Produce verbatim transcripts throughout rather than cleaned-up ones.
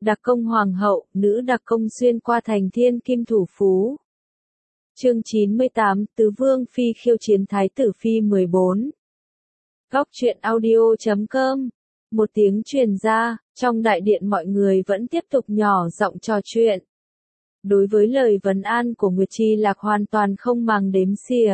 Đặc công hoàng hậu, nữ đặc công xuyên qua thành thiên kim thủ phú. Chương chín mươi tám, Tứ Vương Phi khiêu chiến Thái tử Phi mười bốn. Góc truyện audio chấm com. Một tiếng truyền ra, trong đại điện mọi người vẫn tiếp tục nhỏ giọng trò chuyện. Đối với lời vấn an của Nguyệt Chi Lạc hoàn toàn không màng đếm xỉa.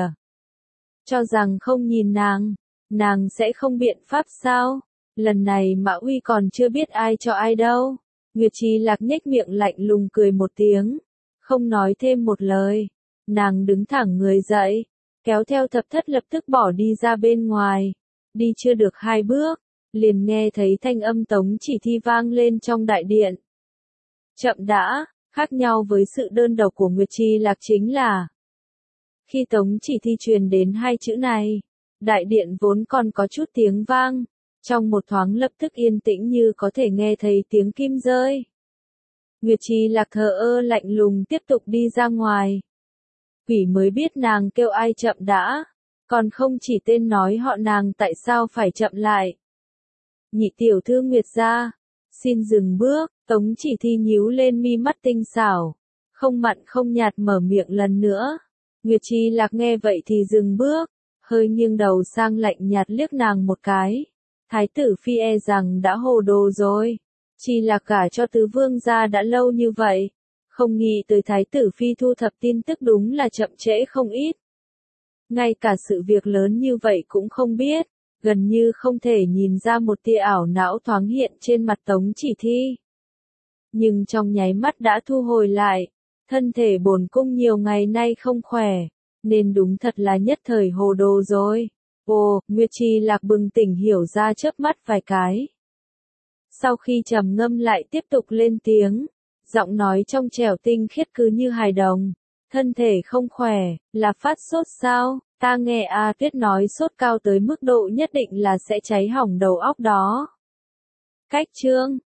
Cho rằng không nhìn nàng, nàng sẽ không biện pháp sao? Lần này Mã Uy còn chưa biết ai cho ai đâu. Nguyệt Chi Lạc nhếch miệng lạnh lùng cười một tiếng, không nói thêm một lời. Nàng đứng thẳng người dậy, kéo theo thập thất lập tức bỏ đi ra bên ngoài. Đi chưa được hai bước, liền nghe thấy thanh âm Tống Chỉ Thi vang lên trong đại điện. Chậm đã, khác nhau với sự đơn độc của Nguyệt Chi Lạc chính là khi Tống Chỉ Thi truyền đến hai chữ này, đại điện vốn còn có chút tiếng vang, trong một thoáng lập tức yên tĩnh như có thể nghe thấy tiếng kim rơi. Nguyệt Chi Lạc thờ ơ lạnh lùng tiếp tục đi ra ngoài. Quỷ mới biết nàng kêu ai chậm đã, còn không chỉ tên nói họ nàng tại sao phải chậm lại. Nhị tiểu thư Nguyệt gia, xin dừng bước. Tống Chỉ Thi nhíu lên mi mắt tinh xảo, không mặn không nhạt mở miệng lần nữa. Nguyệt Chi Lạc nghe vậy thì dừng bước, hơi nghiêng đầu sang lạnh nhạt liếc nàng một cái. Thái tử Phi e rằng đã hồ đồ rồi. Chi Lạc gả cho tứ vương gia đã lâu như vậy, không nghĩ tới Thái tử Phi thu thập tin tức đúng là chậm trễ không ít. Ngay cả sự việc lớn như vậy cũng không biết, gần như không thể nhìn ra một tia ảo não thoáng hiện trên mặt Tống Chỉ Thi. Nhưng trong nháy mắt đã thu hồi lại, thân thể bổn cung nhiều ngày nay không khỏe, nên đúng thật là nhất thời hồ đồ rồi. Ồ, Nguyệt Chi Lạc bừng tỉnh hiểu ra chớp mắt vài cái. Sau khi trầm ngâm lại tiếp tục lên tiếng, giọng nói trong trẻo tinh khiết cứ như hài đồng. Thân thể không khỏe, là phát sốt sao? Ta nghe A Tuyết nói sốt cao tới mức độ nhất định là sẽ cháy hỏng đầu óc đó. Cách chương